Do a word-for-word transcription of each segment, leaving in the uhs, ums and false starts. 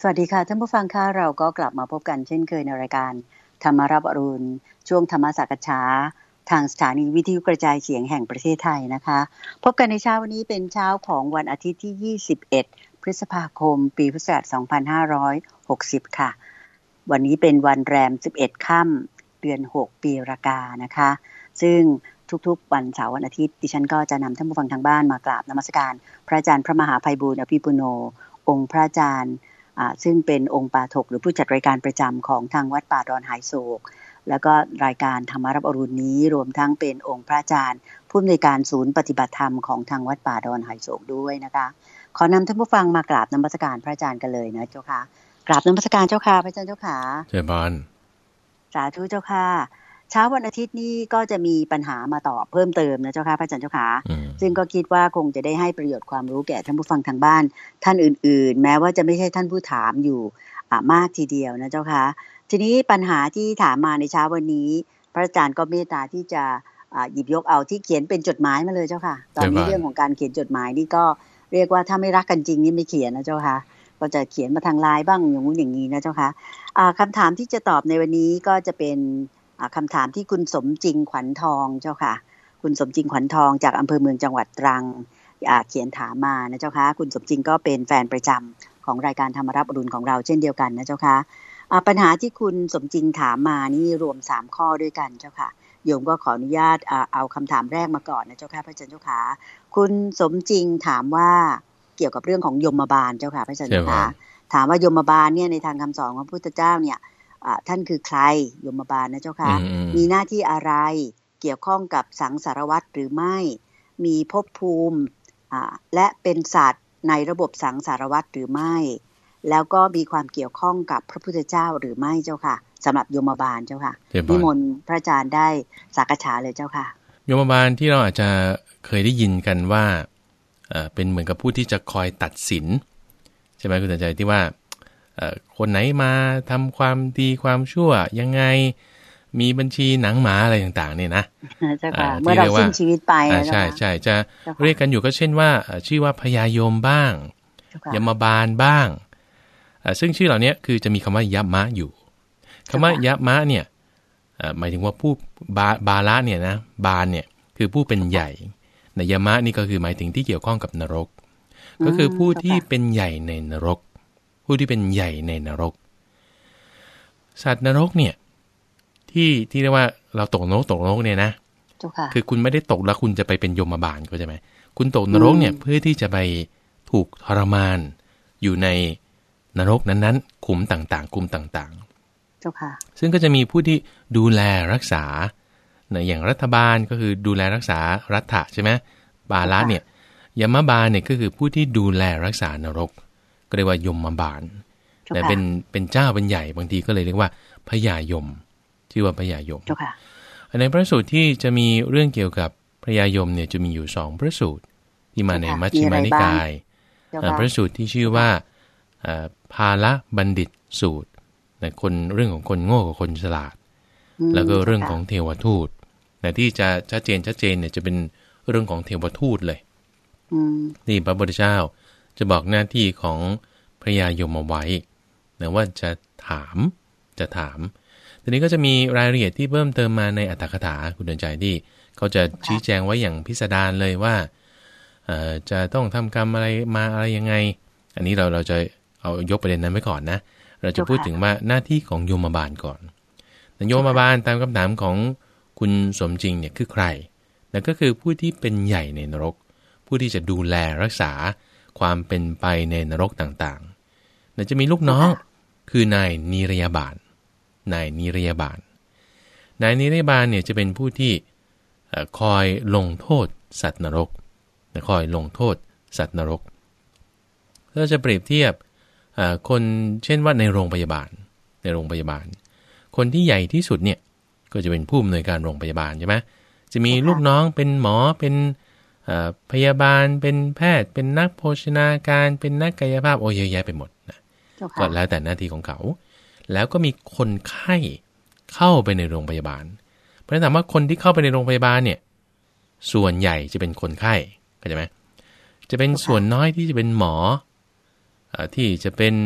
สวัสดีค่ะท่านผู้ฟังค่ะเราก็กลับมาพบกันเช่นเคยในรายการธรรมรับอรุณช่วงธรรมสักษาทางสถานีวิทยุกระจายเสียงแห่งประเทศไทยนะคะพบกันในเช้าวันนี้เป็นเช้าของวันอาทิตย์ที่ยี่สิบเอ็ดพฤษภาคมปีพุทธศักราชสองพันห้าร้อยหกสิบค่ะวันนี้เป็นวันแรมสิบเอ็ดค่ำเดือนหกปีรากานะคะซึ่งทุกๆวันเสาร์วันอาทิตย์ดิฉันก็จะนำท่านผู้ฟังทางบ้านมากราบนมัสการพระอาจารย์พระมหาไพบูลย์อภิปุโนองค์พระอาจารย์ซึ่งเป็นองค์ปาฐกหรือผู้จัดรายการประจำของทางวัดป่าดอนหายโศกแล้วก็รายการธรรมรับอรุณนี้รวมทั้งเป็นองค์พระอาจารย์ผู้อำนวยการศูนย์ปฏิบัติธรรมของทางวัดป่าดอนหายโศกด้วยนะคะขอนำท่านผู้ฟังมากราบนมัสการพระอาจารย์กันเลยนะเจ้าค่ะกราบนมัสการเจ้าค่ะพระอาจารย์เจ้าค่ะเจริญพรสาธุเจ้าค่ะเช้าวันอาทิตย์นี้ก็จะมีปัญหามาตอบเพิ่มเติมนะเจ้าค่ะพระอาจารย์เจ้าค่ะซึ่งก็คิดว่าคงจะได้ให้ประโยชน์ความรู้แก่ท่านผู้ฟังทางบ้านท่านอื่นๆแม้ว่าจะไม่ใช่ท่านผู้ถามอยู่มากทีเดียวนะเจ้าค่ะทีนี้ปัญหาที่ถามมาในเช้าวันนี้พระอาจารย์ก็เมตตาที่จะหยิบยกเอาที่เขียนเป็นจดหมายมาเลยเจ้าค่ะตอนนี้เรื่องของการเขียนจดหมายนี่ก็เรียกว่าถ้าไม่รักกันจริงนี่ไม่เขียนนะเจ้าค่ะก็จะเขียนมาทางไลน์บ้างอย่างนู้นอย่างนี้นะเจ้าค่ะคำถามที่จะตอบในวันนี้ก็จะเป็นคำถามที่คุณสมจริงขวัญทองเจ้าค่ะคุณสมจริงขวัญทองจากอำเภอเมืองจังหวัดตรังเขียนถามมานะเจ้าค่ะคุณสมจริงก็เป็นแฟนประจำของรายการธรรมรับอรุณของเราเช่นเดียวกันนะเจ้าค่ะปัญหาที่คุณสมจริงถามมานี่รวมสามข้อด้วยกันเจ้าค่ะโยมก็ขออนุญาตเอาคำถามแรกมาก่อนนะเจ้าค่ะพระอาจารย์เจ้าค่ะคุณสมจริงถามว่าเกี่ยวกับเรื่องของยมบาลเจ้าค่ะพระอาจารย์เจ้าค่ะถามว่ายมบาลเนี่ยในทางคำสอนของพระพุทธเจ้าเนี่ยท่านคือใครยมบาลนะเจ้าค่ะมีหน้าที่อะไรเกี่ยวข้องกับสังสารวัฏหรือไม่มีภพภูมิและเป็นสัตว์ในระบบสังสารวัฏหรือไม่แล้วก็มีความเกี่ยวข้องกับพระพุทธเจ้าหรือไม่เจ้าค่ะสำหรับยมบาลเจ้าค่ะนิมนต์พระอาจารย์ได้สักษาเลยเจ้าค่ะยมบาลที่เราอาจจะเคยได้ยินกันว่าเป็นเหมือนกับผู้ที่จะคอยตัดสินใช่ไหมคุณสนใจที่ว่าคนไหนมาทำความดีความชั่วยังไงมีบัญชีหนังหมาอะไรต่างๆเนี่ยนะเมื่อเราสิ้นชีวิตไปใช่ใช่จะเรียกกันอยู่ก็เช่นว่าชื่อว่าพญายมบ้างยมบาลบ้างซึ่งชื่อเหล่านี้คือจะมีคำว่ายมะอยู่คำว่ายมะเนี่ยหมายถึงว่าผู้บาบาละเนี่ยนะบาลเนี่ยคือผู้เป็นใหญ่ในยมะนี่ก็คือหมายถึงที่เกี่ยวข้องกับนรกก็คือผู้ที่เป็นใหญ่ในนรกผู้ที่เป็นใหญ่ในนรกสัตว์นรกเนี่ยที่ที่เรียกว่าเราตกนรกตกนรกเนี่ยนะคือคุณไม่ได้ตกแล้วคุณจะไปเป็นยมบาลก็ใช่ไหมคุณตกนรกเนี่ยเพื่อที่จะไปถูกทรมานอยู่ในนรกนั้นๆขุมต่างๆขุมต่างๆซึ่งก็จะมีผู้ที่ดูแลรักษาอย่างรัฐบาลก็คือดูแลรักษารัฐะใช่ไหมบาละเนี่ยยมบาลเนี่ยก็คือผู้ที่ดูแลรักษานรกก็เรียกว่ายมบาลแต่เป็นเป็นเจ้าเป็นใหญ่บางทีก็เลยเรียกว่าพญายมชื่อว่าพญายมในพระสูตรที่จะมีเรื่องเกี่ยวกับพญายมเนี่ยจะมีอยู่สองพระสูตรที่มาในมัชฌิมานิกายพระสูตรที่ชื่อว่าภาละบัณฑิตสูตรคนเรื่องของคนโง่กับคนฉลาดแล้วก็เรื่องของเทวทูตแต่ที่จะชัดเจนชัดเจนเนี่ยจะเป็นเรื่องของเทวทูตเลยนี่พระพุทธเจ้าจะบอกหน้าที่ของพระยายมเอาไว้นะว่าจะถามจะถามทีนี้ก็จะมีรายละเอียดที่เพิ่มเติมมาในอัตถกถาคุณเดินใจที่เขาจะชี้แจงไว้อย่างพิสดารเลยว่าจะต้องทำกรรมอะไรมาอะไรยังไงอันนี้เราเราจะเอายกประเด็นนั้นไว้ก่อนนะเราจะพูดถึงว่าหน้าที่ของโยมบาลก่อนโยมบาลตามคำถามของคุณสมจริงเนี่ยคือใครนั่นก็คือผู้ที่เป็นใหญ่ในนรกผู้ที่จะดูแลรักษาความเป็นไปในนรกต่างๆนั่นจะมีลูกน้องคือนายนิรยาบาลนายนิรยาบาลนายนิรยาบาลเนี่ยจะเป็นผู้ที่คอยลงโทษสัตว์นรกคอยลงโทษสัตว์นรกเราจะเปรียบเทียบคนเช่นว่าในโรงพยาบาลในโรงพยาบาลคนที่ใหญ่ที่สุดเนี่ยก็จะเป็นผู้อำนวยการโรงพยาบาลใช่ไหมจะมีลูกน้องเป็นหมอเป็นพยาบาลเป็นแพทย์เป็นนักโภชนาการเป็นนักกายภาพโอ้เยอะแยะไปหมดนะก็แล้วแต่หน้าที่ของเขาแล้วก็มีคนไข้เข้าไปในโรงพยาบาลเพราะฉะนั้นถามว่าคนที่เข้าไปในโรงพยาบาลเนี่ยส่วนใหญ่จะเป็นคนไข้เข้าใจไหมจะเป็นส่วนน้อยที่จะเป็นหมอที่จะเป็น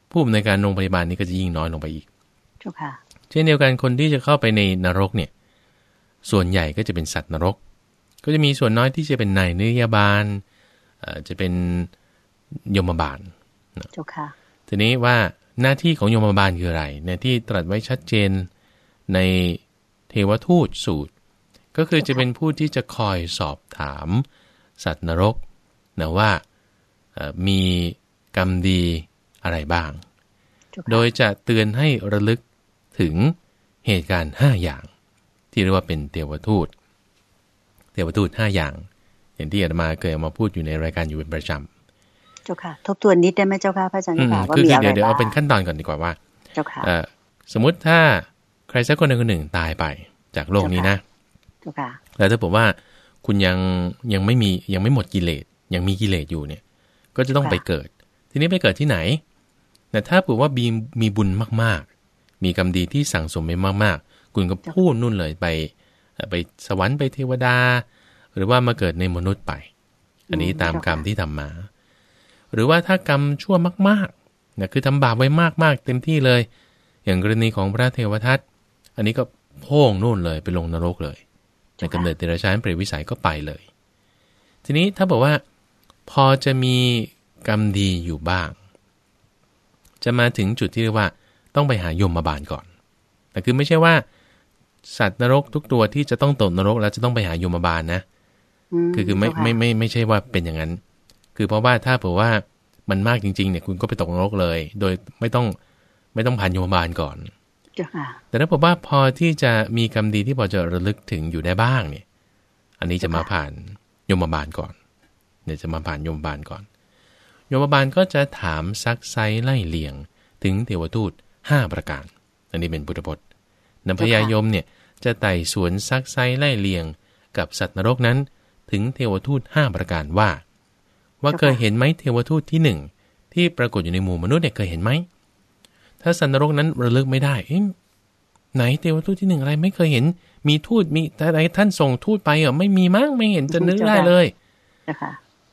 ผู้อำนวยการโรงพยาบาลนี้ก็จะยิ่งน้อยลงไปอีกเจ้าค่ะเช่นเดียวกันคนที่จะเข้าไปในนรกเนี่ยส่วนใหญ่ก็จะเป็นสัตว์นรกก็จะมีส่วนน้อยที่จะเป็นนายนิยบาลจะเป็นยมบาลเจ้าค่ะทีนี้ว่าหน้าที่ของยมบาลคืออะไรเนี่ยที่ตรัสไว้ชัดเจนในเทวทูตสูตรก็คือจะเป็นผู้ที่จะคอยสอบถามสัตว์นรกนะว่ามีกรรมดีอะไรบ้างโดยจะเตือนให้ระลึกถึงเหตุการณ์ห้าอย่างที่เรียกว่าเป็นเทวทูตเทวทูตห้าอย่างอย่างที่อาตมาเคยมาพูดอยู่ในรายการอยู่เป็นประจำเจ้าค่ะทบทวนนิดได้ไหมเจ้าค่ะพระอาจารย์ค่ะว่ามีอะไรบ้างเดี๋ยวเดี๋ยวเอาเป็นขั้นตอนก่อนดีกว่าว่าเจ้าค่ะสมมุติถ้าใครสักคนใดคนหนึ่งตายไปจากโลกนี้นะเจ้าค่ะแล้วถ้าบอกว่าคุณยังยังไม่มียังไม่หมดกิเลสยังมีกิเลสอยู่เนี่ยก็จะต้องไปเกิดทีนี้ไปเกิดที่ไหนแต่ถ้าบอกว่ามีมีบุญมากๆมีกรรมดีที่สั่งสมไปมากๆคุณก็พูดนู่นเลยไปไปสวรรค์ไปเทวดาหรือว่ามาเกิดในมนุษย์ไปอันนี้ตามกรรมที่ทำมาหรือว่าถ้ากรรมชั่วมากๆนะคือทำบาปไว้มากๆเต็มที่เลยอย่างกรณีของพระเทวทัตอันนี้ก็โพ่งนู่นเลยไปลงนรกเลยในกำเนิดเดรัจฉานเปรตวิสัยก็ไปเลยทีนี้ถ้าบอกว่าพอจะมีกรรมดีอยู่บ้างจะมาถึงจุดที่เรียกว่าต้องไปหายมบาลก่อนแต่คือไม่ใช่ว่าสัตว์นรกทุกตัวที่จะต้องตกนรกแล้วจะต้องไปหายมบาลนะคือคือไม่ไม่ไม่ไม่ใช่ว่าเป็นอย่างนั้นคือเพราะว่าถ้าเผื่อว่ามันมากจริงๆเนี่ยคุณก็ไปตกนรกเลยโดยไม่ต้องไม่ต้องผ่านยมบาลก่อนแต่ถ้าบอกว่าพอที่จะมีกรรมดีที่พอจะระลึกถึงอยู่ได้บ้างเนี่ยอันนี้จะมาผ่านยมบาลก่อนเนี่ยจะมาผ่านยมบาลก่อนยมบาลก็จะถามซักไซไล่เลียงถึงเทวทูตห้าประการอันนี้เป็นพุทธพจน์นพญายมเนี่ยจะไต่สวนซักไซไล่เลียงกับสัตว์นรกนั้นถึงเทวทูตห้าประการว่าว่าเคยเห็นไหมเทวทูตที่หนึ่งที่ปรากฏอยู่ในหมู่มนุษย์เนี่ยเคยเห็นไหมถ้าสัตว์นรกนั้นระลึกไม่ได้เอ๊ะไหนเทวทูตที่หนึ่งอะไรไม่เคยเห็นมีทูตมีแต่ไหนท่านส่งทูตไปเหรอไม่มีมั้งไม่เห็นจะนึกได้เลยนะคะ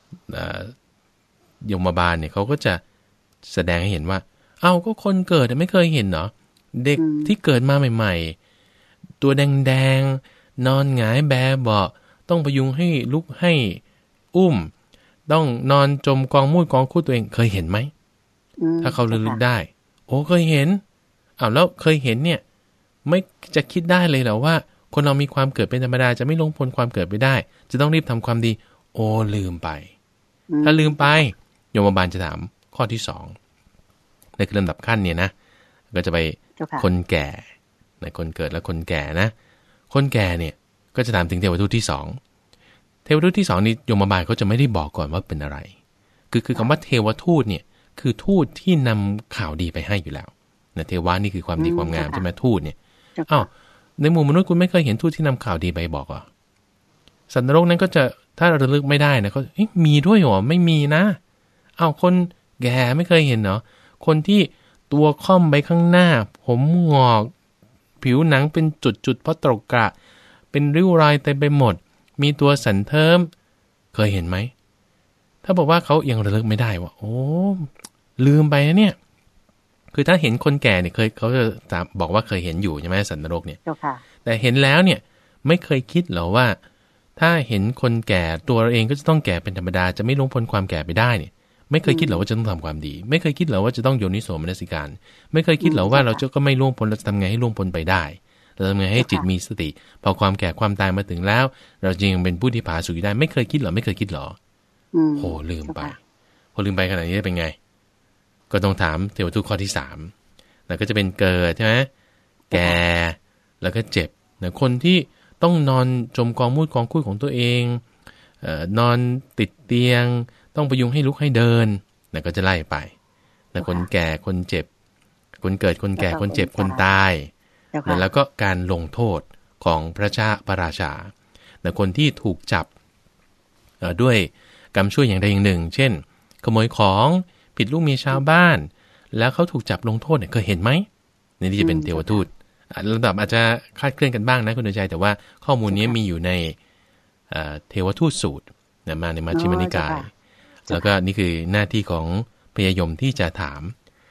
ยมบาลเนี่ยเขาก็จะแสดงให้เห็นว่าเอ้าก็คนเกิดไม่เคยเห็นเหรอเด็กที่เกิดมาใหม่ๆตัวแดงๆนอนหงายแบเบาะต้องพยุงให้ลุกให้อุ้มต้องนอนจมกองมูดกองคูดตัวเองเคยเห็นไหมถ้าเขาระลึกได้โอ้เคยเห็นอ้าวแล้วเคยเห็นเนี่ยไม่จะคิดได้เลยเหรอว่าคนเรามีความเกิดเป็นธรรมดาจะไม่ลงพ้นความเกิดไปได้จะต้องรีบทำความดีโอ้ลืมไปถ้าลืมไปโยมบาลจะถามข้อที่สองในลำดับขั้นเนี่ยนะก็จะไปคนแก่ในคนเกิดและคนแก่นะคนแก่เนี่ยก็จะถามถึงเทวทูตที่สองเทวทูตที่สองนี่โยมบาลเขาจะไม่ได้บอกก่อนว่าเป็นอะไรคือคือคำว่าเทวทูตเนี่ยคือทูตที่นำข่าวดีไปให้อยู่แล้วนะเทวานี่คือความดีความงามใช่ไหมทูตเนี่ยอ้าวในหมู่มนุษย์คุณไม่เคยเห็นทูตที่นำข่าวดีไปบอกอ่ะสัตว์นรกนั้นก็จะถ้าระลึกไม่ได้นะเขาเอ๊ะมีด้วยเหรอไม่มีนะอ้าวคนแก่ไม่เคยเห็นเนาะคนที่ตัวค่อมไปข้างหน้าผมงอกผิวหนังเป็นจุดๆเพราะตกกระเป็นริ้วรอยเต็มไปหมดมีตัวสันเทิมเคยเห็นไหมถ้าบอกว่าเขายังระลึกไม่ได้ว่าโอ้ลืมไปนะเนี่ยคือถ้าเห็นคนแก่เนี่ยเคยเขาจะบอกว่าเคยเห็นอยู่ใช่ไหมสัตว์นรกเนี่ยแต่เห็นแล้วเนี่ยไม่เคยคิดหรอว่าถ้าเห็นคนแก่ตัวเราเองก็จะต้องแก่เป็นธรรมดาจะไม่ล่วงพ้นความแก่ไปได้เนี่ยไม่เคยคิดหรอว่าจะต้องทำความดีไม่เคยคิดหรอว่าจะต้องโยนิโสมนสิการไม่เคยคิดหรอว่าเราจะก็ไม่ล่วงพ้นเราจะทำไงให้ล่วงพ้นไปได้เราทำไงให้จิตมีสติพอความแก่ความตายมาถึงแล้วเราจึงเป็นผู้ที่ผาสุกได้ไม่เคยคิดหรอไม่เคยคิดหรอโหลืมไปพอลืมไปขนาดนี้เป็นไงก็ต้องถามเทวทูตข้อที่สามแล้วก็จะเป็นเกิดใช่ไหมแก่แล้วก็เจ็บนะคนที่ต้องนอนจมกองมูดกองคุยของตัวเองเอ่อนอนติดเตียงต้องพยุงให้ลุกให้เดินนะก็จะไล่ไปนะคนแก่คนเจ็บคนเกิดคนแก่คนเจ็บคนตายนะแล้วก็การลงโทษของพระเจ้าพระราชานะคนที่ถูกจับด้วยกรรมชั่วอย่างใดอย่างหนึ่งเช่นขโมยของผิดลูกเมียชาวบ้านแล้วเขาถูกจับลงโทษเนี่ยเคยเห็นไหมนี่จะเป็นเทวทูตระดับอาจจะคลาดเคลื่อนกันบ้างนะคุณดวงใจแต่ว่าข้อมูลนี้มีอยู่ในเทวทูตสูตรนะมาในมัชฌิมนิกายแล้วก็นี่คือหน้าที่ของพญายมที่จะถาม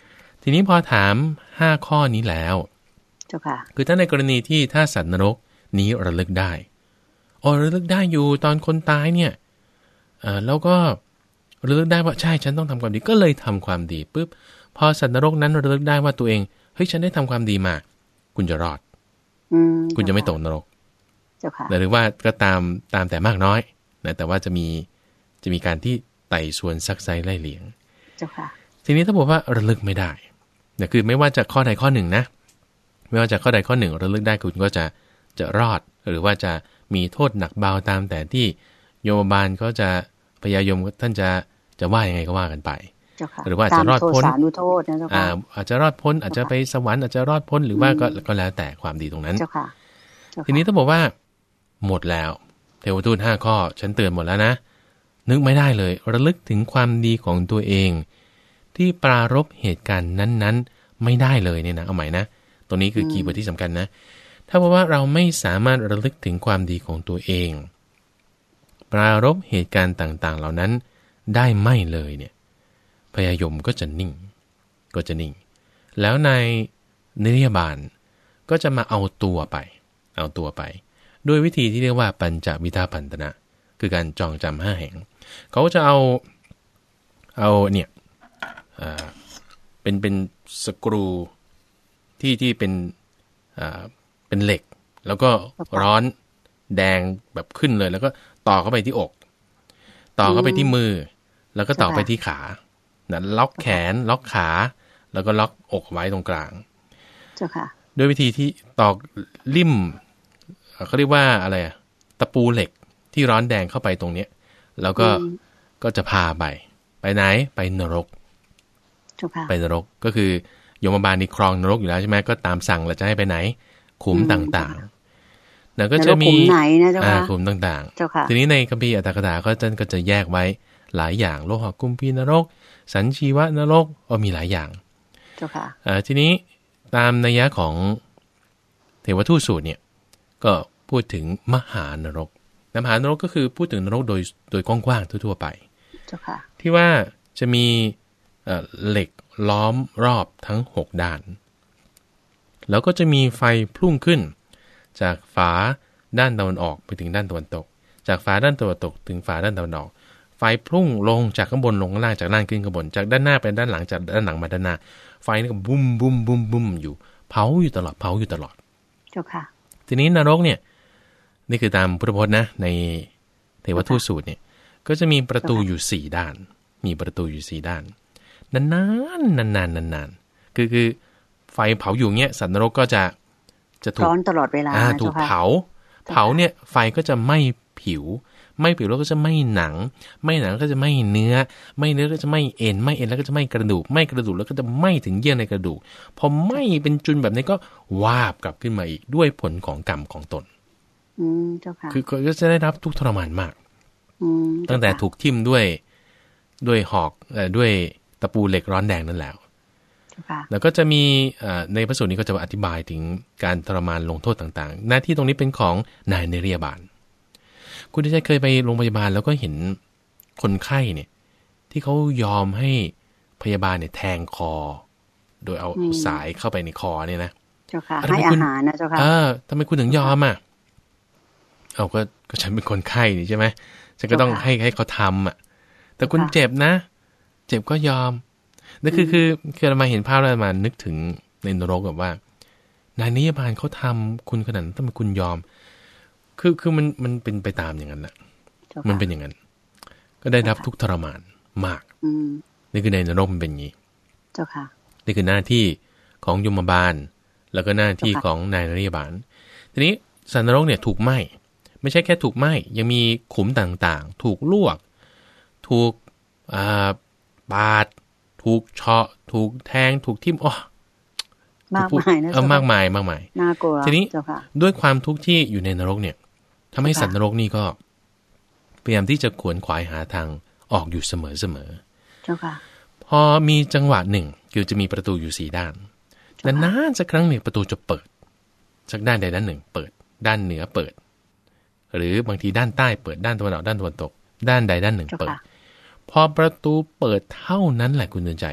ทีนี้พอถามห้าข้อนี้แล้วเจ้าค่ะคือถ้าในกรณีที่ถ้าสัตว์นรกนี้ระลึกได้อ๋อระลึกได้อยู่ตอนคนตายเนี่ยเอ่อแล้วก็ระลึกได้ว่าใช่ฉันต้องทำความดีก็เลยทำความดีปุ๊บพอสัตว์นรกนั้นระลึกได้ว่าตัวเองเฮ้ยฉันได้ทำความดีมาคุณจะรอดคุณจะไม่ตกนรกหรือว่าก็ตามตามแต่มากน้อยนะแต่ว่าจะมีจะมีการที่ไต่สวนซักไซไล่เลียงทีนี้ถ้าบอกว่าระลึกไม่ได้เนี่ยคือไม่ว่าจะข้อใดข้อหนึ่งนะไม่ว่าจะข้อใดข้อหนึ่งระลึกได้คุณก็จะจะรอดหรือว่าจะมีโทษหนักเบาตามแต่ที่โยมบาลก็จะพญายมท่านจะจะว่ายังไงก็ว่ากันไปหรือว่าจะรอดพ้นอ่าอาจจะรอดพ้นอาจจะไปสวรรค์อาจจะรอดพ้นหรือว่าก็ก็แล้วแต่ความดีตรงนั้นทีนี้ต้องบอกว่าหมดแล้วเทวทูตห้าข้อฉันเตือนหมดแล้วนะนึกไม่ได้เลยระลึกถึงความดีของตัวเองที่ปรารภเหตุการณ์นั้นๆไม่ได้เลยเนี่ยนะเอาใหม่นะตรงนี้คือคีย์เวิร์ดที่สำคัญนะถ้าบอกว่าเราไม่สามารถระลึกถึงความดีของตัวเองปรารภเหตุการณ์ต่างๆเหล่านั้นได้ไม่เลยเนี่ยพญายมก็จะนิ่งก็จะนิ่งแล้วในนิรยบาลก็จะมาเอาตัวไปเอาตัวไปด้วยวิธีที่เรียกว่าปัญจวิทาพันธนะคือการจองจำห้าแห่งเขาจะเอาเอาเนี่ยอ่าเป็นเป็นสกรูที่ที่เป็นอ่าเป็นเหล็กแล้วก็ร้อนแดงแบบขึ้นเลยแล้วก็ต่อเข้าไปที่อกต่อเข้าไปที่มือแล้วก็ต่อไปที่ขานะล็อกแขนล็อกขาแล้วก็ล็อกอกไว้ตรงกลางเจ้าค่ะด้วยวิธีที่ตอกลิ่มเขาเรียกว่าอะไรอะตะปูเหล็กที่ร้อนแดงเข้าไปตรงเนี้ยแล้วก็ก็จะพาไปไปไหนไปนรกไปนรกก็คือโยมบาลนี่ครองนรกอยู่แล้วใช่ไหมก็ตามสั่งแล้วจะให้ไปไหนขุมต่างๆแล้วก็จะมีอ่าขุมต่างๆทีนี้ในคัมภีร์อัตถกถาก็จะก็จะแยกไว้หลายอย่างโลหะกุมพีนรกสัญชีวนรกก็มีหลายอย่างเจ้าค่ะอ่าทีนี้ตามนัยยะของเทวทูตสูตรเนี่ยก็พูดถึงมหานรกมหานรกก็คือพูดถึงนรกโดยโดยกว้างๆทั่วๆไปเจ้าค่ะที่ว่าจะมีเอ่อเหล็กล้อมรอบทั้งหกด้านแล้วก็จะมีไฟพุ่งขึ้นจากฝาด้านตะวันออกไปถึงด้านตะวันตกจากฝาด้านตะวันตกถึงฝาด้านตะวันออกไฟพุ่งลงจากข้างบนลงข้างล่างจากล่างขึ้นข้างบนจากด้านหน้าไปด้านหลังจากด้านหลังมาด้านหน้าไฟนี่ก็บุ้มบุ้มบุ้มบุ้มอยู่เผาอยู่ตลอดเผาอยู่ตลอดเจ้าค่ะทีนี้นรกเนี่ยนี่คือตามพุทธพจน์นะในเทวทูตสูตรเนี่ยก็จะมีประตูอยู่สี่ด้านมีประตูอยู่สี่ด้านนานๆนานๆนานๆคือคือไฟเผาอยู่เงี้ยสัตว์นรกก็จะจะถูกร้อนตลอดเวลาถูกเผาเผาเนี่ยไฟก็จะไหม้ผิวไม่ผิวแล้วก็จะไม่หนังไม่หนังก็จะไม่เนื้อไม่เนื้อก็จะไม่เอ็นไม่เอ็นแล้วก็จะไม่กระดูกไม่กระดูกแล้วก็จะไหม้ถึงเยื่อในกระดูกพอไหม้เป็นจุนแบบนี้ก็วาบกลับขึ้นมาอีกด้วยผลของกรรมของตนอืมเจ้าค่ะคือก็จะได้รับทุกข์ทรมานมากอืมตั้งแต่ถูกทิ่มด้วยด้วยหอกเอ่อด้วยตะปูเหล็กร้อนแดงนั่นแล้วแล้วก็จะมีในพระสูตรนี้ก็จะอธิบายถึงการทรมานลงโทษต่างๆหน้าที่ตรงนี้เป็นของนายนิรยาบาลคุณที่ใช่เคยไปโรงพยาบาลแล้วก็เห็นคนไข้เนี่ยที่เขายอมให้พยาบาลเนี่ยแทงคอโดยเอาสายเข้าไปในคอเนี่ยนะเจ้าค่ะให้อาหารนะเจ้าค่ะเออทำไมคุณถึงยอมอ่ะเอาก็ก็ฉันเป็นคนไข้นี่ใช่ไหมฉันก็ต้องให้ให้เขาทำอ่ะแต่คุณเจ็บนะเจ็บก็ยอมนั่นคือคือคือเรามาเห็นภาพแล้วมานึกถึงในนรกแบบว่านายนิยบาลเขาทำคุณขนาดนั้นทำไมคุณยอมคือคือมันมันเป็นไปตามอย่างนั้นแหละมันเป็นอย่างนั้นก็ได้รับทุกทรมานมากนี่คือในนรกมันเป็นอย่างนี้เจ้าค่ะนี่คือหน้าที่ของยมบาลแล้วก็หน้าที่ของนายนิยบาลทีนี้สัตว์นรกเนี่ยถูกไหม้ไม่ใช่แค่ถูกไหม้ยังมีขุมต่างๆถูกลวกถูกอ่าปาดถูกเฉาะถูกแทงถูกทิ่มอ๋อมากมายนะเออมากมายมากมายน่ากลัวทีนี้ด้วยความทุกข์ที่อยู่ในนรกเนี่ยทำให้สัตว์นรกนี่ก็พยายามที่จะขวนขวายหาทางออกอยู่เสมอเสมอเจ้าค่ะพอมีจังหวะหนึ่งคือจะมีประตูอยู่สี่ด้านนานๆสักครั้งหนึ่งประตูจะเปิดสักด้านใดด้านหนึ่งเปิดด้านเหนือเปิดหรือบางทีด้านใต้เปิดด้านตะวันออกด้านตะวันตกด้านใดด้านหนึ่งเปิดพอประตูเปิดเท่านั้นแหละคุณเตือนใจ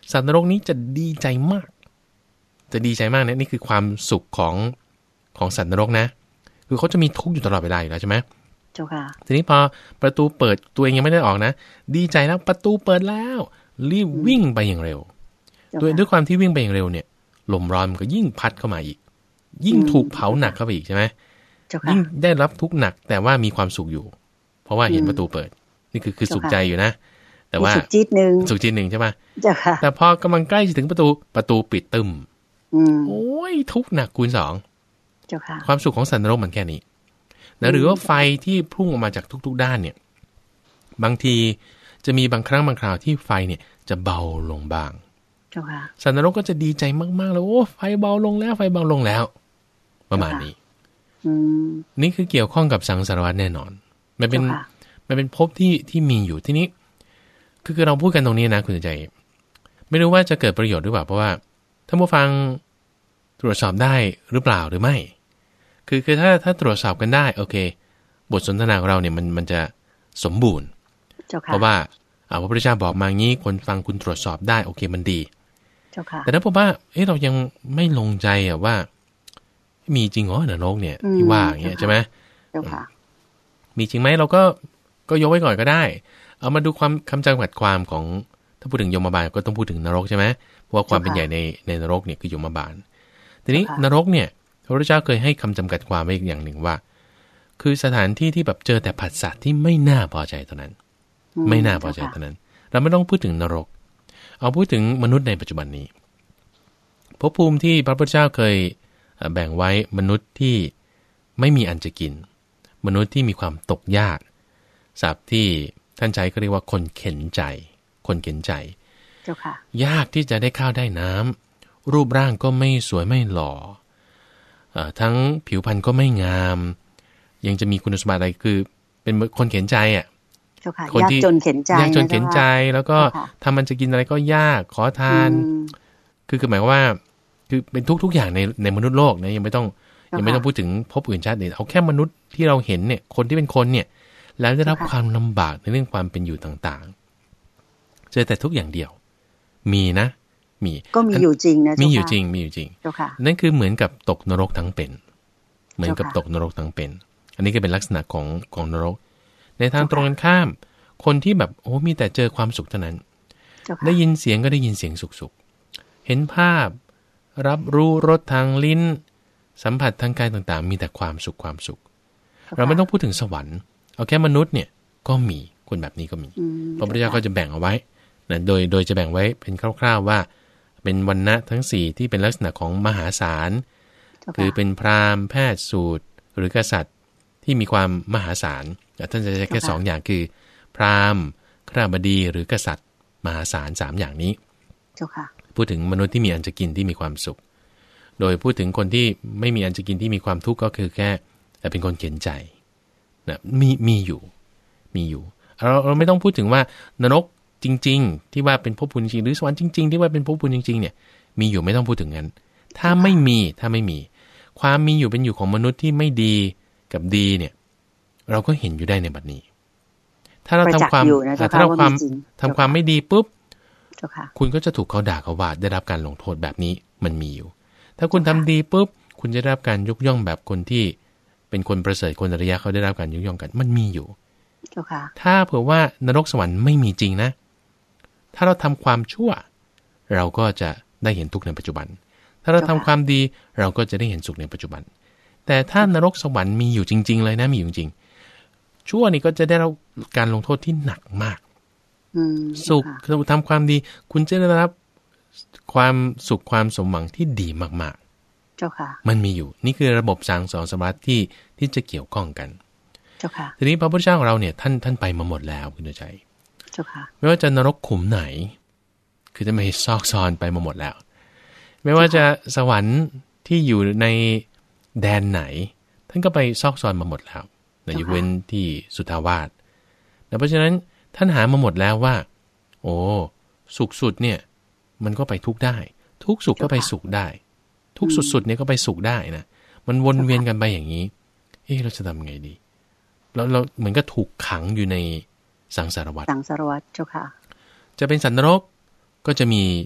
สัตว์นรกนี้จะดีใจมากจะดีใจมากนะนี่คือความสุขของของสัตว์นรกนะคือเขาจะมีทุกข์อยู่ตลอดเวลาอยู่แล้วใช่ไหมเจ้าค่ะทีนี้พอประตูเปิดตัวเองยังไม่ได้ออกนะดีใจแล้วประตูเปิดแล้วรีบวิ่งไปอย่างเร็วด้วยด้วยความที่วิ่งไปอย่างเร็วเนี่ยลมร้อนมันก็ยิ่งพัดเข้ามาอีกยิ่งถูกเผาหนักเข้าไปอีกใช่ไหมยิ่งได้รับทุกข์หนักแต่ว่ามีความสุขอยู่เพราะว่าเห็นประตูเปิดนี่คือคือสุขใจอยู่นะแต่ว่าสุขจิตนึงสุขจิตนึงใช่ไหมแต่พอกำลังใกล้จะถึงประตูประตูปิดตึมโอ้ยทุกข์หนักคูณสองความสุขของสัตว์นรกมันแค่นี้นะหรือว่าไฟที่พุ่งออกมาจากทุกๆด้านเนี่ยบางทีจะมีบางครั้งบางคราวที่ไฟเนี่ยจะเบาลงบ้างสัตว์นรกก็จะดีใจมากๆเลยโอ้ไฟเบาลงแล้วไฟเบาลงแล้วประมาณนี้นี่คือเกี่ยวข้องกับสังสารวัฏแน่นอนมันเป็นมันเป็นภพที่ที่มีอยู่ที่นี้คือคือเราพูดกันตรงนี้นะคุณใจไม่รู้ว่าจะเกิดประโยชน์หรือเปล่าเพราะว่าถ้าผู้ฟังตรวจสอบได้หรือเปล่าหรือไม่คือคือถ้าถ้าตรวจสอบกันได้โอเคบทสนทนาของเราเนี่ยมันมันจะสมบูรณ์เพราะว่าพระพุทธเจ้าบอกมางี้คนฟังคุณตรวจสอบได้โอเคมันดีแต่ถ้าผมว่าเอ้เรายังไม่ลงใจอ่ะว่ามีจริงเหรอนรกเนี่ยที่ว่าอย่างเงี้ยใช่ไหมมีจริงไหมเราก็ก็ยกไว้ก่อนก็ได้เอามาดูความคำจำกัดความของถ้าพูดถึงยมบาลก็ต้องพูดถึงนรกใช่ไหมเพราะว่าความเป็นใหญ่ในในนรกเนี่ยคือยมบาลทีนี้นรกเนี่ยพระพุทธเจ้าเคยให้คำจำกัดความไว้อีกอย่างหนึ่งว่าคือสถานที่ที่แบบเจอแต่ผัสสะที่ไม่น่าพอใจเท่านั้นไม่น่าพอใจเท่านั้นเราไม่ต้องพูดถึงนรกเอาพูดถึงมนุษย์ในปัจจุบันนี้ภพภูมิที่พระพุทธเจ้าเคยแบ่งไว้มนุษย์ที่ไม่มีอันจะกินมนุษย์ที่มีความตกยากศัพท์ที่ท่านใช้ก็เรียกว่าคนเข็นใจคนเข็นใจยากที่จะได้ข้าวได้น้ำรูปร่างก็ไม่สวยไม่หล่อทั้งผิวพรรณก็ไม่งามยังจะมีคุณสมบัติอะไรคือเป็นคนเข็นใจอ่ะคนที่ยากจนเข็นใจยากจนเข็นใจแล้วก็ทำมันจะกินอะไรก็ยากขอทานคือคือหมายว่าคือเป็นทุกๆอย่างในในมนุษย์โลกนะยังไม่ต้องยังไม่ต้องพูดถึงภพอื่นชาติอื่นเอาแค่มนุษย์ที่เราเห็นเนี่ยคนที่เป็นคนเนี่ยแล้วได้รับความลำบากในเรื่องความเป็นอยู่ต่างๆเจอแต่ทุกอย่างเดียวมีนะมีก็มีอยู่จริงนะมีอยู่จริงมีอยู่จริงนั่นคือเหมือนกับตกนรกทั้งเป็นเหมือนกับตกนรกทั้งเป็นอันนี้ก็เป็นลักษณะของของนรกในทางตรงกันข้ามคนที่แบบโอ้มีแต่เจอความสุขเท่านั้นได้ยินเสียงก็ได้ยินเสียงสุขๆเห็นภาพรับรู้รสทางลิ้นสัมผัสทางกายต่างๆมีแต่ความสุขความสุขเราไม่ต้องพูดถึงสวรรค์เอาแค่มนุษย์เนี่ยก็มีคนแบบนี้ก็มีพระพุทธเจ้าก็จะแบ่งเอาไว้นะโดยโดยจะแบ่งไว้เป็นคร่าวๆว่าเป็นวรรณะทั้งสี่ที่เป็นลักษณะของมหาศาลคือเป็นพราหมณ์แพทย์สูตรหรือกษัตริย์ที่มีความมหาศาลท่านจะใช้แค่สองอย่างคือพราหมณ์ข้าบดีหรือกษัตริย์มหาศาลสามอย่างนี้พูดถึงมนุษย์ที่มีอันจะกินที่มีความสุขโดยพูดถึงคนที่ไม่มีอันจะกินที่มีความทุกข์ก็คือแค่แต่เป็นคนเข็นใจนะมีมีอยู่มีอยู่เราเราไม่ต้องพูดถึงว่านรกจริงๆที่ว่าเป็นภพภูมิจริงหรือสวรรค์จริงๆที่ว่าเป็นภพภูมิจริงๆเนี่ยมีอยู่ไม่ต้องพูดถึงงั้นถ้าไม่มีถ้าไม่มีความมีอยู่เป็นอยู่ของมนุษย์ที่ไม่ดีกับดีเนี่ยเราก็เห็นอยู่ได้ในบัดนี้ถ้าเราทำความถ้าเราความทำความไม่ดีปุ๊บคุณก็จะถูกเขาด่าเขาว่าได้รับการลงโทษแบบนี้มันมีอยู่ถ้าคุณทำดีปุ๊บคุณจะได้รับการยกย่องแบบคนที่เป็นคนประเสริฐคนอริยะเขาได้รับการยกย่องกันมันมีอยู่ถ้าเผื่อว่านรกสวรรค์ไม่มีจริงนะถ้าเราทำความชั่วเราก็จะได้เห็นทุกข์ในปัจจุบันถ้าเราทำความดีเราก็จะได้เห็นสุขในปัจจุบันแต่ถ้านรกสวรรค์มีอยู่จริงๆเลยนะมีอยู่จริงชั่วนี่ก็จะได้รับการลงโทษที่หนักมากสุขเราทำความดีคุณจะได้รับความสุขความสมหวังที่ดีมากๆเจ้าค่ะมันมีอยู่นี่คือระบบสังสารวัฏที่ที่จะเกี่ยวข้องกันเจ้าค่ะทีนี้พระพุทธเจ้าของเราเนี่ยท่านท่านไปมาหมดแล้วคุณใจเจ้าค่ะไม่ว่าจะนรกขุมไหนคือจะไม่ซอกซอนไปมาหมดแล้วไม่ว่าจะสวรรค์ที่อยู่ในแดนไหนท่านก็ไปซอกซอนมาหมดแล้วยกเว้นที่สุทธาวาสแต่เพราะฉะนั้นท่านหามาหมดแล้วว่าโอ้สุขสุดเนี่ยมันก็ไปทุกข์ได้ทุกสุขก็ไปสุขได้ทุกสุดๆเนี่ยก็ไปสุขได้นะมันวนเวียนกันไปอย่างนี้เอ๊ะเราจะทำไงดีแล้วเราเหมือนก็ถูกขังอยู่ในสังสารวัฏสังสารวัฏเจ้าค่ะจะเป็นสัตว์นรกก็จะมี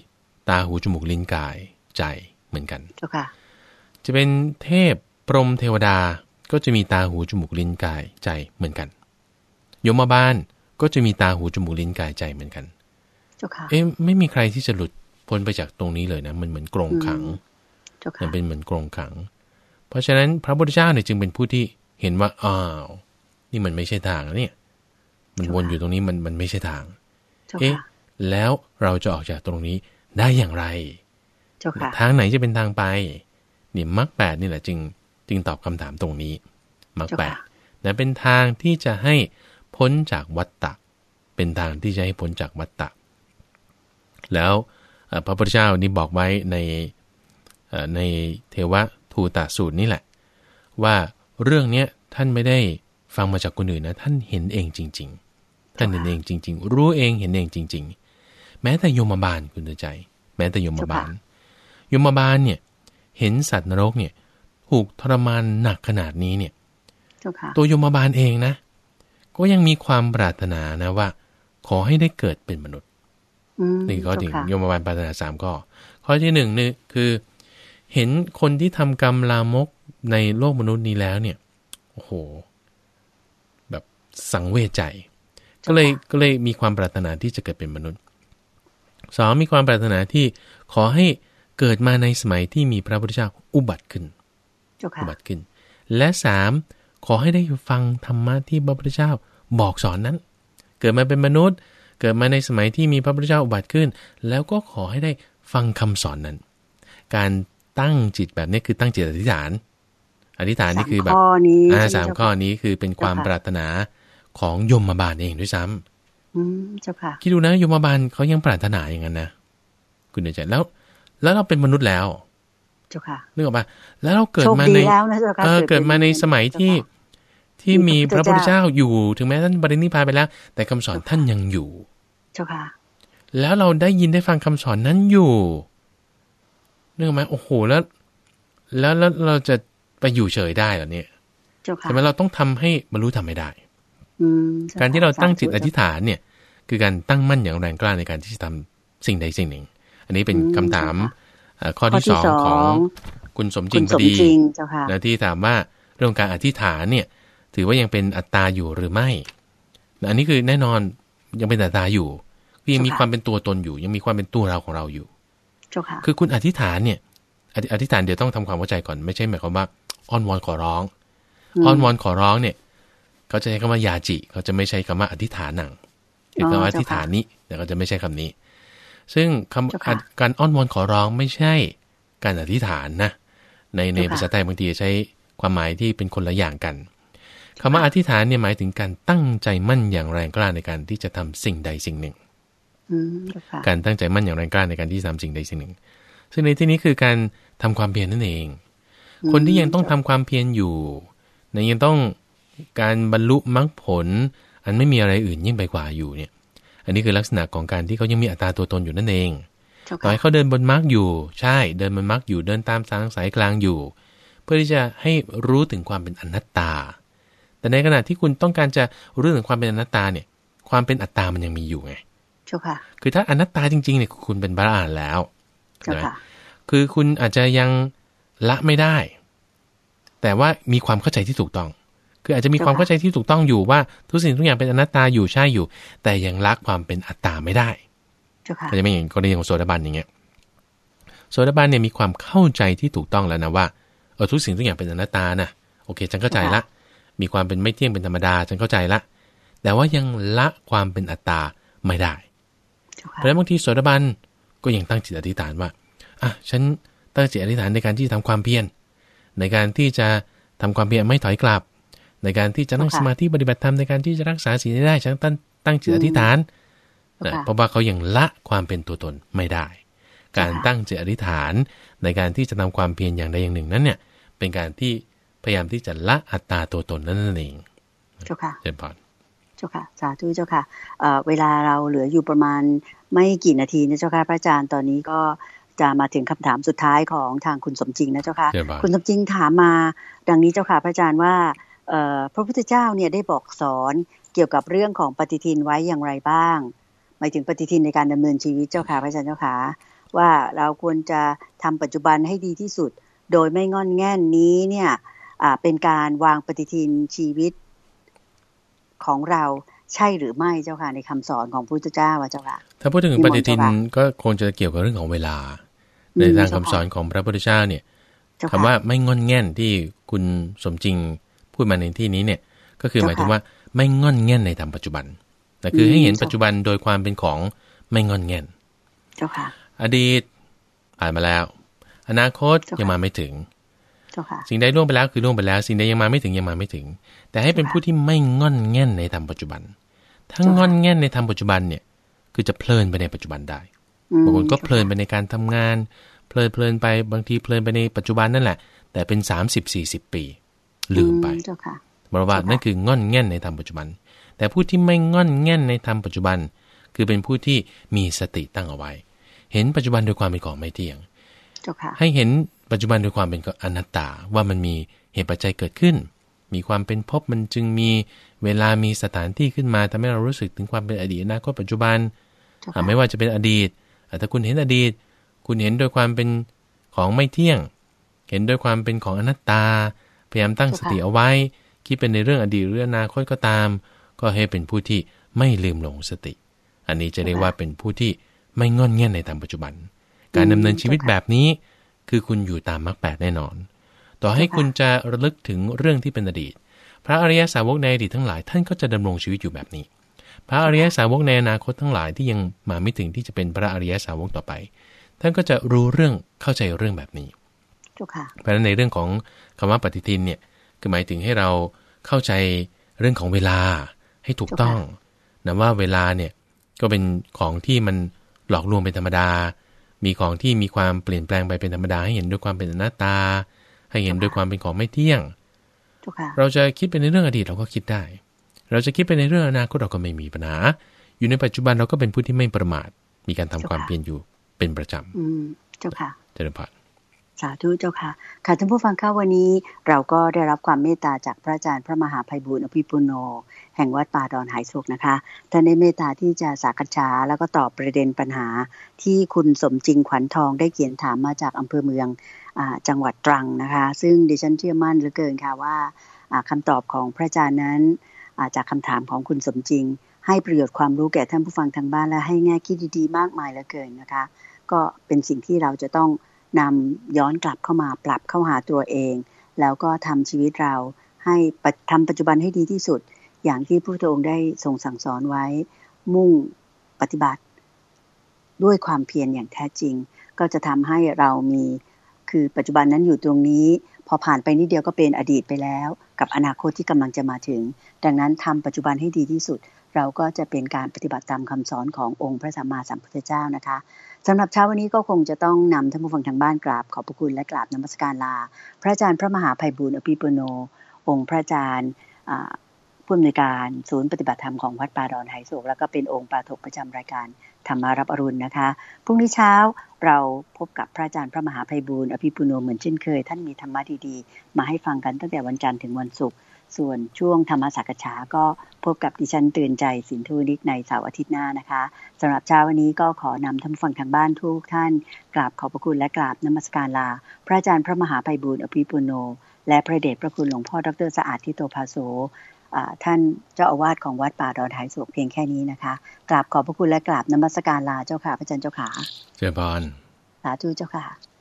ตาหูจมูกลิ้นกายใจเหมือนกันเจ้าค่ะจะเป็นเทพพรหมเทวดาก็จะมีตาหูจมูกลิ้นกายใจเหมือนกันยมบาลก็จะมีตาหูจมูกลิ้นกายใจเหมือนกันเจ้าค่ะเอ๊ะไม่มีใครที่จะหลุดพ้นไปจากตรงนี้เลยนะมันเหมือนกรงขังมันเป็นเหมือนกรงขังเพราะฉะนั้นพระพุทธเจ้าเนี่ยจึงเป็นผู้ที่เห็นว่าอ้าวนี่มันไม่ใช่ทางเนี่ยมันวนอยู่ตรงนี้มันมันไม่ใช่ทางเอ๊ะแล้วเราจะออกจากตรงนี้ได้อย่างไรทางไหนจะเป็นทางไปเนี่ยมรรคแปดนี่แหละจึงจึงตอบคำถามตรงนี้มรรคแปดนะเป็นทางที่จะให้พ้นจากวัฏฏะเป็นทางที่จะให้พ้นจากวัฏฏะแล้วพระพุทธเจ้านี่บอกไว้ในในเทวทูตสูตรนี่แหละว่าเรื่องนี้ท่านไม่ได้ฟังมาจากคนอื่นนะท่านเห็นเองจริงๆท่านเห็นเองจริงๆรู้เองเห็นเองจริงๆแม้แต่ยมบาลคุณเตือนใจแม้แต่ยมบาลยมบาลเนี่ยเห็นสัตว์นรกเนี่ยถูกทรมานหนักขนาดนี้เนี่ยตัวยมบาลเองนะก็ยังมีความปรารถนานะว่าขอให้ได้เกิดเป็นมนุษย์นี่ก็ถึงยมบาลปรารถนาสามข้อข้อที่หนึ่งนี่คือเห็นคนที่ทำกรรมลามกในโลกมนุษย์นี้แล้วเนี่ยโอ้โหแบบสังเวชใจก็เลยก็เลยมีความปรารถนาที่จะเกิดเป็นมนุษย์สองมีความปรารถนาที่ขอให้เกิดมาในสมัยที่มีพระพุทธเจ้าอุบัติขึ้นอุบัติขึ้นและสามขอให้ได้ฟังธรรมะที่พระพุทธเจ้าบอกสอนนั้นเกิดมาเป็นมนุษย์เกิดมาในสมัยที่มีพระพุทธเจ้าอุบัติขึ้นแล้วก็ขอให้ได้ฟังคำสอนนั้นการตั้งจิตแบบนี้คือตั้งจิตอธิษฐานอธิษฐานนี่คือแบบอ่าสามข้อนี้คือเป็นความปรารถนาของยมบาลเองด้วยซ้ำอืมเจ้าค่ะคิดดูนะยมบาลเขายังปรารถนาอย่างนั้นนะคุณเดชแล้วแล้วเราเป็นมนุษย์แล้วเจ้าค่ะนึกออกป่ะแล้วเราเกิดมาในเออเกิดมาในสมัยที่ที่มีพระพุทธเจ้าอยู่ถึงแม้ท่านปรินิพพานไปแล้วแต่คำสอนท่านยังอยู่เจ้าค่ะแล้วเราได้ยินได้ฟังคำสอนนั้นอยู่นึกออกไหมโอ้โหแล้วแล้วแล้วเราจะไปอยู่เฉยได้เหรอเนี่ยแต่เราต้องทำให้บรรลุทำไม่ได้การที่เราตั้งจิตอธิษฐานเนี่ยคือการตั้งมั่นอย่างแรงกล้าในการที่จะทำสิ่งใดสิ่งหนึ่งอันนี้เป็นคำถามข้อที่สองของคุณสมจริงพอดีนะที่ถามว่าเรื่องการอธิษฐานเนี่ยถือว่ายังเป็นอัตตาอยู่หรือไม่อันนี้คือแน่นอนยังเป็นอัตตาอยู่คือยังมีความเป็นตัวตนอยู่ยังมีความเป็นตัวเราของเราอยู่คือคุณอธิษฐานเนี่ยอธิษฐานเดี๋ยวต้องทำความเข้าใจก่อนไม่ใช่หมายความว่าอ้อนวอนขอร้องอ้อนวอนขอร้องเนี่ยเขาจะใช้คำว่ายาจิเขาจะไม่ใช้คำว่าอธิษฐานหนังคือคำว่าอธิษฐานนี้แต่เขาจะไม่ใช่คำนี้ซึ่งคำการอ้อนวอนขอร้องไม่ใช่การอธิษฐานนะในในภาษาไทยบางทีใช้ความหมายที่เป็นคนละอย่างกันคำว่าอธิษฐานเนี่ยหมายถึงการตั้งใจมั่นอย่างแรงกล้าในการที่จะทำสิ่งใดสิ่งหนึ่งการตั้งใจมั่นอย่างแรงกล้าในการที่จะทำสิ่งใดสิ่งหนึ่งซึ่งในที่นี้คือการทำความเพียรนั่นเองคนที่ยังต้องทำความเพียรอยู่ในยังต้องการบรรลุมรรคผลอันไม่มีอะไรอื่นยิ่งไปกว่าอยู่เนี่ยอันนี้คือลักษณะของการที่เขายังมีอัตตาตัวตนอยู่นั่นเองต่อให้เขาเดินบนมรรคอยู่ใช่เดินบนมรรคอยู่เดินตามทางสายกลางอยู่เพื่อที่จะให้รู้ถึงความเป็นอนัตตาแต่ในขณะที่คุณต้องการจะรู้ถึงความเป็นอนัตตาเนี่ยความเป็นอัตตามันยังมีอยู่ไงคือถ้าอนัตตาจริงๆเนี่ยคุณเป็นพระอรหันต์แล้วใช่ไหมคือคุณอาจจะยังละไม่ได้แต่ว่ามีความเข้าใจที่ถูกต้องคืออาจจะมีความเข้าใจที่ถูกต้องอยู่ว่าทุกสิ่งทุกอย่างเป็นอนัตตาอยู่ใช่อยู่แต่ยังละความเป็นอัตตาไม่ได้ก็จะไม่อย่างกรณีของโสดาบันอย่างเงี้ยโสดาบันเนี่ยมีความเข้าใจที่ถูกต้องแล้วนะว่าเออทุกสิ่งทุกอย่างเป็นอนัตตานะโอเคฉันเข้าใจละมีความเป็นไม่เที่ยงเป็นธรรมดาฉันเข้าใจละแต่ว่ายังละความเป็นอัตตาไม่ได้เพราะฉะนั้นบางทีโสดาบันก็ยังตั้งจิตอธิษฐานว่าอ่ะฉันตั้งจิตอธิษฐานในการที่จะทำความเพียรในการที่จะทำความเพียรไม่ถอยกลับในการที่จะนั่งสมาธิปฏิบัติธรรมในการที่จะรักษาศีลได้ฉันตั้งตั้งจิตอธิษฐานเพราะว่าเขายังละความเป็นตัวตนไม่ได้การตั้งจิตอธิษฐานในการที่จะทำความเพียรอย่างใดอย่างหนึ่งนั้นเนี่ยเป็นการที่พยายามที่จะละอัตตาตัวตนนั่นเองเจ้าค่ะเจริญพรเจ้าค่ะสาธุเจ้าค่ะเอ่อเวลาเราเหลืออยู่ประมาณไม่กี่นาทีนะเจ้าค่ะพระอาจารย์ตอนนี้ก็จะมาถึงคำถามสุดท้ายของทางคุณสมจริงนะเจ้าค่ะคุณสมจริงถามมาดังนี้เจ้าค่ะพระอาจารย์ว่าพระพุทธเจ้าเนี่ยได้บอกสอนเกี่ยวกับเรื่องของปฏิทินไว้อย่างไรบ้างหมายถึงปฏิทินในการดำเนินชีวิตเจ้าค่ะพระอาจารย์เจ้าค่ะว่าเราควรจะทำปัจจุบันให้ดีที่สุดโดยไม่งอนแง่นนี้เนี่ยเป็นการวางปฏิทินชีวิตของเราใช่หรือไม่เจ้าค่ะในคำสอนของพระพุทธเจ้าว่าเจ้าค่ะถ้าพูดถึงปฏิทินก็คงจะเกี่ยวกับเรื่องของเวลาในทางคำสอนของพระพุทธเจ้าเนี่ยคำว่าไม่งอนแง่นที่คุณสมจริงพูดมาในที่นี้เนี่ยก็คือหมายถึงว่าไม่งอนแง่นในธรรมปัจจุบันแต่คือให้เห็นปัจจุบันโดยความเป็นของไม่งอนแง่นเจ้าค่ะอดีตผ่านมาแล้วอนาคตยังมาไม่ถึงสิ่งใดล่วงไปแล้วคือล่วงไปแล้วสิ่งใดยังมาไม่ถึงยังมาไม่ถึงแต่ให้เป็นผู้ที่ไม่งอนแง่นในธรรมปัจจุบันถ้างอนแง่นในธรรมปัจจุบันเนี่ยคือจะเพลินไปในปัจจุบันได้บางคนก็เพลินไปในการทำงานเพลินเพลินไปบางทีเพลินไปในปัจจุบันนั่นแหละแต่เป็นสามสิบสี่สิบปีลืมไปเพราะว่านั่นคืองอนแง่นในธรรมปัจจุบันแต่ผู้ที่ไม่งอนแง่นในธรรมปัจจุบันคือเป็นผู้ที่มีสติตั้งเอาไว้เห็นปัจจุบันโดยความเป็นของไม่เที่ยงให้เห็นปัจจุบันโดยความเป็นอนัตตาว่ามันมีเหตุปัจจัยเกิดขึ้นมีความเป็นภพมันจึงมีเวลามีสถานที่ขึ้นมาทำให้เรารู้สึกถึงความเป็นอดีตอนาคตปัจจุบันไม่ว่าจะเป็นอดีตถ้าคุณเห็นอดีตคุณเห็นโดยความเป็นของไม่เที่ยงเห็นโดยความเป็นของอนัตตาพยายามตั้งสติเอาไว้คิดเป็นในเรื่องอดีตหรืออนาคตก็ตามก็ให้เป็นผู้ที่ไม่ลืมหลงสติอันนี้จะเรียกว่าเป็นผู้ที่ไม่งอนแง่นในธรรมปัจจุบันการดำเนินชีวิตแบบนี้คือคุณอยู่ตามมรรคแปดแน่นอนต่อให้คุณจะระลึกถึงเรื่องที่เป็นอดีตพระอริยสาวกในอดีตทั้งหลายท่านก็จะดำรงชีวิตอยู่แบบนี้พระอริยสาวกในอนาคตทั้งหลายที่ยังมาไม่ถึงที่จะเป็นพระอริยสาวกต่อไปท่านก็จะรู้เรื่องเข้าใจเรื่องแบบนี้เพราะฉะนั้นในเรื่องของคำว่าปฏิทินเนี่ยคือหมายถึงให้เราเข้าใจเรื่องของเวลาให้ถูกต้องนะว่าเวลาเนี่ยก็เป็นของที่มันหลอกลวงเป็นธรรมดามีของที่มีความเปลี่ยนแปลงไปเป็นธรรมดาให้เห็นด้วยความเป็นอนัตตาให้เห็นด้วยความเป็นของไม่เที่ยงเราจะคิดไปในเรื่องอดีตเราก็คิดได้เราจะคิดไปในเรื่องอนาคตเราก็ไม่มีปัญหาอยู่ในปัจจุบันเราก็เป็นผู้ที่ไม่ประมาทมีการทำความเพียรอยู่เป็นประจำอืมเจ้าค่ะเจริญพรสาธุเจ้าค่ะค่ะท่านผู้ฟังค่ะวันนี้เราก็ได้รับความเมตตาจากพระอาจารย์พระมหาไพบูลย์อภิปุโนแห่งวัดป่าดอนหายโศกนะคะท่านได้เมตตาที่จะสักษาแล้วก็ตอบประเด็นปัญหาที่คุณสมจริงขวัญทองได้เขียนถามมาจากอำเภอเมืองอ่าจังหวัดตรังนะคะซึ่งดิฉันเชื่อมั่นเหลือเกินค่ะว่าอ่าคำตอบของพระอาจารย์นั้นอ่าจากคำถามของคุณสมจริงให้ประโยชน์ความรู้แก่ท่านผู้ฟังทางบ้านและให้แง่คิดดีๆมากมายเหลือเกินนะคะก็เป็นสิ่งที่เราจะต้องนำย้อนกลับเข้ามาปรับเข้าหาตัวเองแล้วก็ทำชีวิตเราให้ทำปัจจุบันให้ดีที่สุดอย่างที่พระพุทธองค์ได้ทรงสั่งสอนไว้มุ่งปฏิบัติด้วยความเพียรอย่างแท้จริงก็จะทำให้เรามีคือปัจจุบันนั้นอยู่ตรงนี้พอผ่านไปนิดเดียวก็เป็นอดีตไปแล้วกับอนาคตที่กำลังจะมาถึงดังนั้นทำปัจจุบันให้ดีที่สุดเราก็จะเป็นการปฏิบัติตามคำสอนขององค์พระสัมมาสัมพุทธเจ้านะคะสำหรับเช้าวันนี้ก็คงจะต้องนำท่านผู้ฟังทางบ้านกราบขอบพระคุณและกราบนมัสการลาพระอาจารย์พระมหาไพบูลย์อภิปุโนองค์พระอาจารย์ผู้อำนวยการศูนย์ปฏิบัติธรรมของวัดป่าดอนหายโศกแล้วก็เป็นองค์ปาฐกประจำรายการธรรมารับอรุณนะคะพรุ่งนี้เช้าเราพบกับพระอาจารย์พระมหาไพบูลย์อภิปุโนเหมือนเช่นเคยท่านมีธรรมะดีๆมาให้ฟังกันตั้งแต่วันจันทร์ถึงวันศุกร์ส่วนช่วงธรรมสักษาก็พบกับดิฉันเตือนใจสินธุนิกในเสาร์อาทิตย์หน้านะคะสำหรับเช้าวันนี้ก็ขอนำท่านผู้ฟังทางบ้านทุกท่านกราบขอบพระคุณและกราบนมัสการลาพระอาจารย์พระมหาไพบูลย์อภิปุโนและพระเดชพระคุณหลวงพ่อดร.สะอาดทิโตภาโสท่านเจ้าอาวาสของวัดป่าดอนหายโศกเพียงแค่นี้นะคะกราบขอบพระคุณและกราบนมัสการลาเจ้าค่ะพระอาจารย์เจ้าค่ะเจริญพรสาธุเจ้าค่ะ